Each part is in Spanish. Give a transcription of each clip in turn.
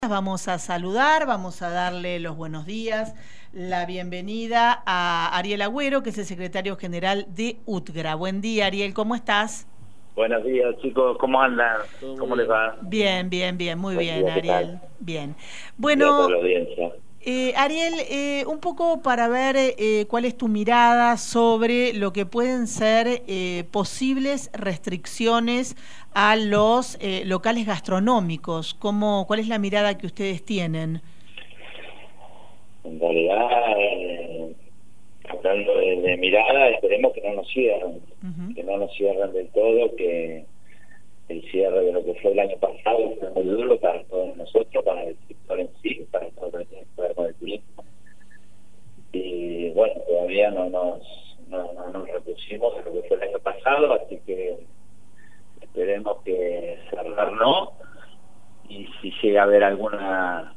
Vamos a saludar, vamos a darle los buenos días, la bienvenida a Ariel Agüero, que es el secretario general de UTGRA. Buen día, Ariel, ¿cómo estás? Buenos días, chicos, ¿cómo andan? ¿Cómo les va? Bien, muy Buen bien, día, ¿qué Ariel. tal? Bien. Buen día a toda Bueno, la audiencia. Ariel, un poco para ver cuál es tu mirada sobre lo que pueden ser posibles restricciones a los locales gastronómicos. ¿Cuál es la mirada que ustedes tienen? En realidad, hablando de mirada, esperemos que no nos cierren, que no nos cierren del todo, que el cierre de lo que fue el año pasado fue muy duro para todos nosotros, para el sector en sí, para todo lo que tiene que ver con el turismo. Y bueno, todavía no nos repusimos de lo que fue el año pasado, así que esperemos que cerrar no, y si llega a haber alguna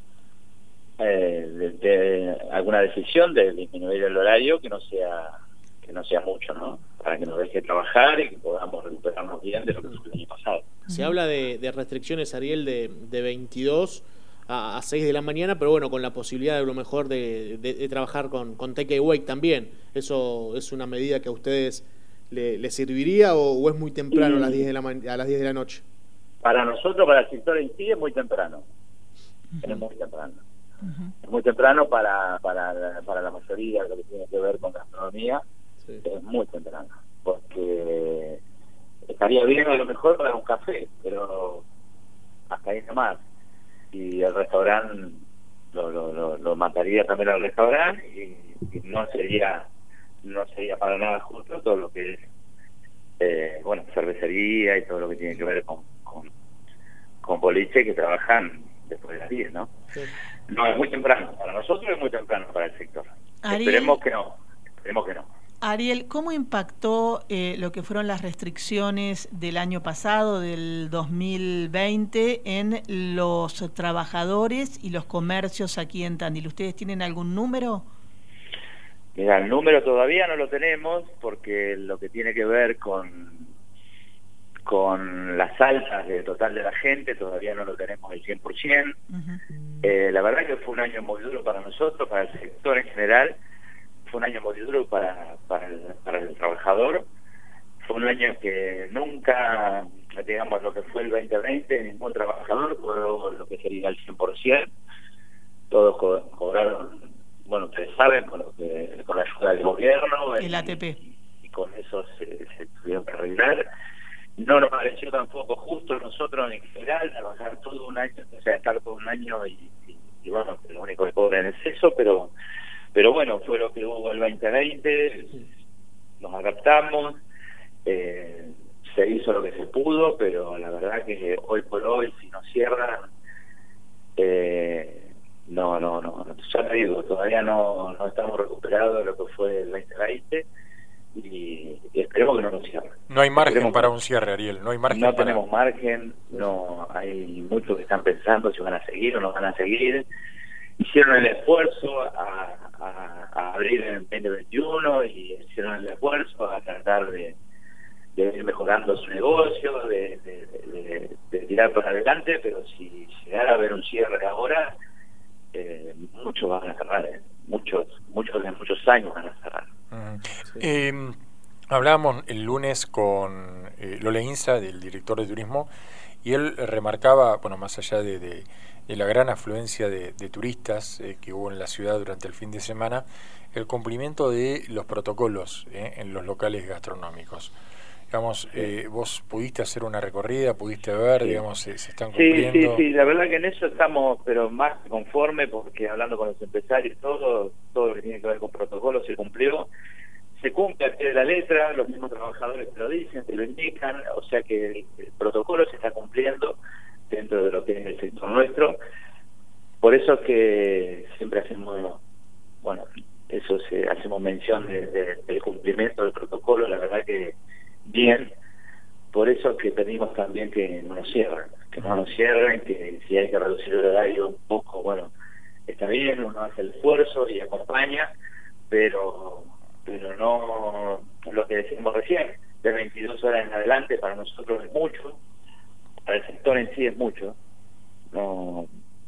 alguna decisión de disminuir el horario, que no sea mucho, ¿no? Para que nos deje trabajar y que podamos recuperarnos bien de lo que fue el año pasado. Se habla de restricciones, Ariel, de 22 a 6 de la mañana, pero bueno, con la posibilidad de lo mejor de trabajar con take away también. ¿Eso es una medida que a ustedes le serviría o es muy temprano a las 10 a las 10 de la noche? Para nosotros, para el sector en sí, es muy temprano. Es muy temprano. Es muy temprano para la mayoría de lo que tiene que ver con gastronomía. Sí. Es muy temprano, porque estaría bien a lo mejor para un café, pero hasta ahí nomás. Y el restaurante lo mataría también al restaurante, y no sería para nada justo todo lo que es bueno, cervecería y todo lo que tiene que ver con boliche, que trabajan después de las 10, ¿no? Sí. No, es muy temprano. Para nosotros es muy temprano para el sector. Ariel, esperemos que no. Ariel, ¿cómo impactó lo que fueron las restricciones del año pasado, del 2020, en los trabajadores y los comercios aquí en Tandil? ¿Ustedes tienen algún número? Mira, el número todavía no lo tenemos, porque lo que tiene que ver con las altas de total de la gente todavía no lo tenemos al 100%. La verdad que fue un año muy duro para nosotros, para el sector en general. Fue un año muy duro para el trabajador. Fue un año que nunca, digamos, lo que fue el 2020, ningún trabajador cobró lo que sería el 100%. Todos cobraron, bueno, ustedes saben, con la ayuda del gobierno. El ATP. Y con eso se tuvieron que arreglar. No nos pareció tampoco justo nosotros en general trabajar todo un año, o sea, estar todo un año y bueno, lo único que cobran es eso, pero bueno, fue lo que hubo el 2020, nos adaptamos, se hizo lo que se pudo, pero la verdad que hoy por hoy, si nos cierran, no, ya te digo, todavía no estamos recuperados de lo que fue el 2020, y esperemos que no nos cierren. No hay margen para un cierre, Ariel, no hay margen. No tenemos margen, no hay muchos que están pensando si van a seguir o no van a seguir. Hicieron el esfuerzo a abrir en 2021 y hicieron el esfuerzo a tratar de ir mejorando su negocio, de tirar para adelante, pero si llegara a haber un cierre ahora, muchos van a cerrar, muchos de muchos años van a cerrar. Sí. Hablábamos el lunes con Lola Insa, del director de turismo, y él remarcaba, bueno, más allá de la gran afluencia de turistas que hubo en la ciudad durante el fin de semana, el cumplimiento de los protocolos en los locales gastronómicos. Digamos, vos pudiste hacer una recorrida, pudiste ver, digamos, se están cumpliendo. Sí, la verdad que en eso estamos, pero más conforme, porque hablando con los empresarios, todo lo que tiene que ver con protocolos se cumplió. Se cumple a pie de la letra, los mismos trabajadores te lo dicen, te lo indican, o sea que el protocolo se está cumpliendo dentro de lo que es el sector nuestro. Por eso es que siempre hacemos, bueno, hacemos mención del cumplimiento del protocolo, la verdad que bien. Por eso es que pedimos también que no nos cierren, que si hay que reducir el horario un poco, bueno, está bien, uno hace el esfuerzo y acompaña, pero no lo que decimos recién, de 22 horas en adelante para nosotros es mucho, para el sector en sí es mucho. No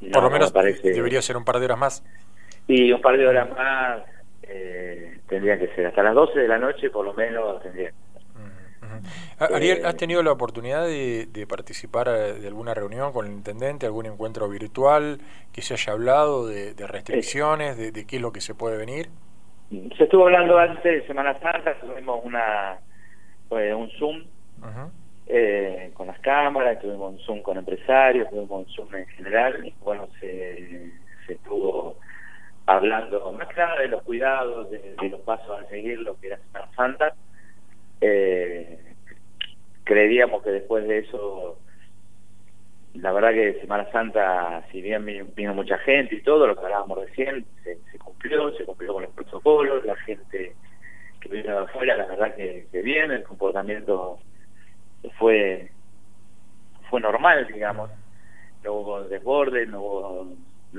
Por lo menos parece, debería ser un par de horas más. Y un par de horas más tendría que ser. Hasta las 12 de la noche, por lo menos, tendría que ser. Ariel, ¿has tenido la oportunidad de participar de alguna reunión con el intendente, algún encuentro virtual, que se haya hablado de restricciones, de qué es lo que se puede venir? Se estuvo hablando antes de Semana Santa, tuvimos un Zoom con las cámaras, tuvimos un Zoom con empresarios, tuvimos un Zoom en general, y bueno, se estuvo hablando más que nada de los cuidados, de los pasos a seguir, lo que era Semana Santa. Creíamos que después de eso, la verdad que Semana Santa, si bien vino mucha gente y todo, lo que hablábamos recién, se cumplió con los protocolos, la gente que vino de afuera, la verdad que bien, el comportamiento fue normal, digamos, no hubo desborde, no hubo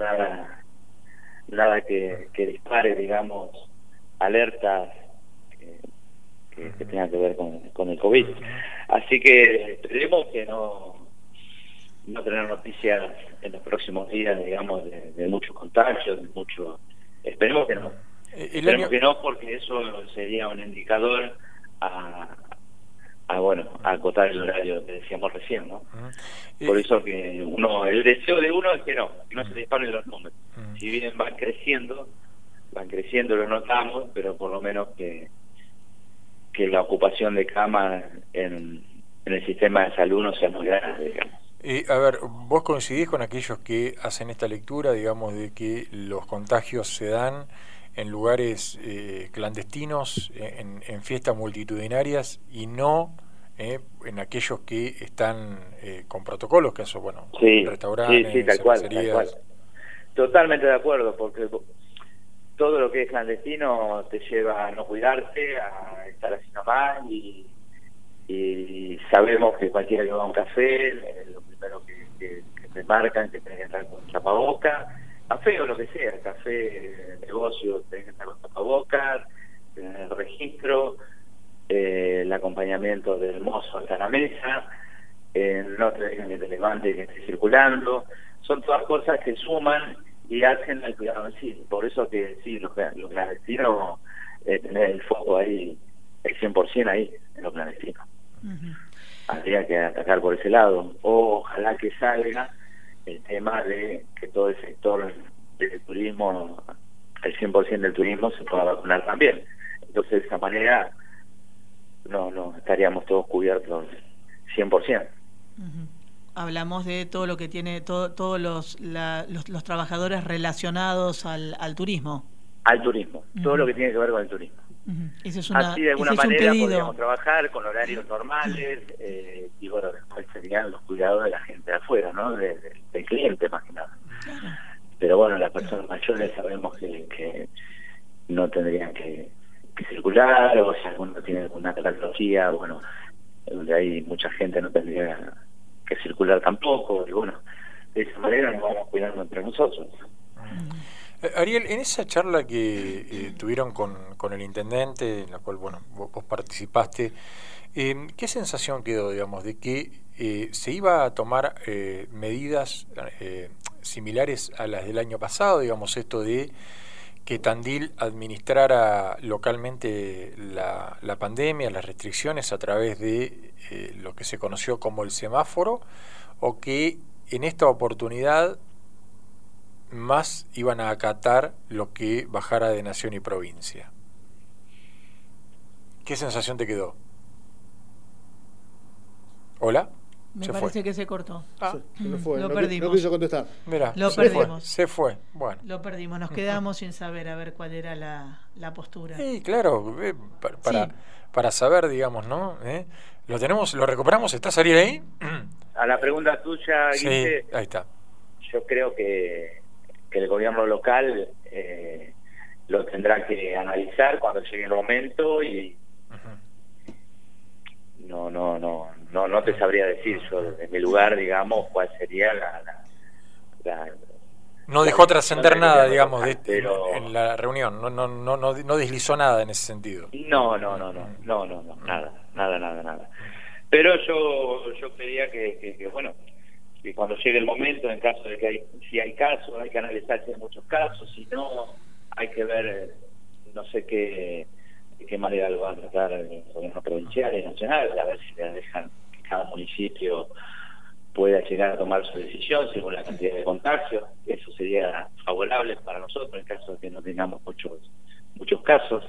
nada que dispare, digamos, alertas que tengan que ver con el COVID. Así que esperemos que no tener noticias en los próximos días, digamos, de muchos contagios, esperemos que no. Esperemos que no, porque eso sería un indicador a acotar el horario que decíamos recién, ¿no? Por eso que el deseo de uno es que no se disparen los números. Si bien van creciendo, lo notamos, pero por lo menos que la ocupación de camas en el sistema de salud no sea muy grande, digamos. A ver, ¿vos coincidís con aquellos que hacen esta lectura, digamos, de que los contagios se dan en lugares clandestinos, en fiestas multitudinarias, y no en aquellos que están con protocolos, que eso, bueno, restaurantes, sí, tal cual. Totalmente de acuerdo, porque todo lo que es clandestino te lleva a no cuidarte, a estar así nomás, y sabemos que cualquiera que va a un café, lo primero que te marcan, que tenés que entrar con tapabocas, café o lo que sea, café, negocio, tenés que entrar con tapabocas, tener el registro, el acompañamiento del mozo hasta la mesa, no te dejan que te levantes, que estés circulando, son todas cosas que suman y hacen el cuidado en sí. Por eso que sí, lo clandestino, tener el foco ahí, el 100% ahí, en lo clandestino. Habría que atacar por ese lado. Ojalá que salga el tema de que todo el sector del turismo, el 100% del turismo, se pueda vacunar también. Entonces, de esa manera, no estaríamos todos cubiertos 100%. Hablamos de todo lo que tiene todos los trabajadores relacionados al turismo. Al turismo, todo lo que tiene que ver con el turismo. Así de alguna manera podríamos trabajar con horarios normales, y bueno, después serían los cuidados de la gente de afuera, ¿no? Del cliente más que nada. Claro. Pero bueno, las personas mayores sabemos que no tendrían que circular, o si alguno tiene alguna patología, bueno, donde hay mucha gente no tendría que circular tampoco, y bueno, de esa manera nos vamos cuidando entre nosotros. Ariel, en esa charla que tuvieron con el intendente, en la cual bueno vos participaste, ¿qué sensación quedó, digamos, de que se iba a tomar medidas similares a las del año pasado, digamos, esto de que Tandil administrara localmente la pandemia, las restricciones a través de lo que se conoció como el semáforo, o que en esta oportunidad más iban a acatar lo que bajara de nación y provincia? ¿Qué sensación te quedó? ¿Hola? Me parece que se cortó. Se me fue. Lo perdimos. No quiso contestar. Mirá, lo perdimos. Se fue. Bueno. Lo perdimos. Nos quedamos sin saber a ver cuál era la postura. Sí, claro. Para saber, digamos, ¿no? Lo recuperamos. ¿Estás, Ariel, ahí? A la pregunta tuya, Guille, sí, ahí está. Yo creo que el gobierno local lo tendrá que analizar cuando llegue el momento, y no te sabría decir yo en mi lugar, digamos, cuál sería la no dejó trascender nada, digamos, pero en la reunión, no deslizó nada en ese sentido. No, nada. Pero yo creía que bueno, y cuando llegue el momento, en caso de que si hay casos, hay que analizar si hay muchos casos, si no, hay que ver, no sé de qué manera lo va a tratar el gobierno provincial y nacional, a ver si le dejan que cada municipio pueda llegar a tomar su decisión según la cantidad de contagios. Eso sería favorable para nosotros en caso de que no tengamos muchos casos.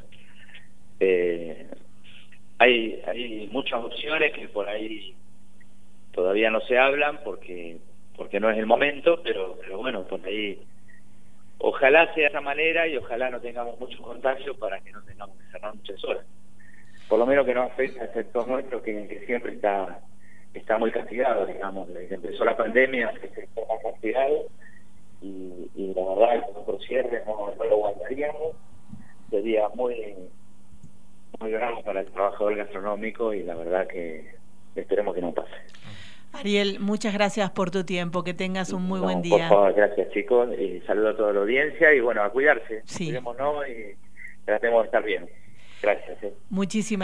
Hay muchas opciones que por ahí todavía no se hablan porque no es el momento, pero bueno, por ahí ojalá sea de esa manera y ojalá no tengamos muchos contagios para que no tengamos que cerrar muchas horas. Por lo menos que no afecte al sector nuestro que siempre está muy castigado, digamos. Desde que empezó la pandemia el sector más castigado y la verdad que por cierre no lo aguantaríamos. Sería muy grave para el trabajador gastronómico y la verdad que esperemos que no pase. Ariel, muchas gracias por tu tiempo, que tengas un muy buen día. Por favor, gracias chicos, y saludo a toda la audiencia y bueno, a cuidarse, sí. Cuidémonos y tratemos de estar bien. Gracias. Muchísimas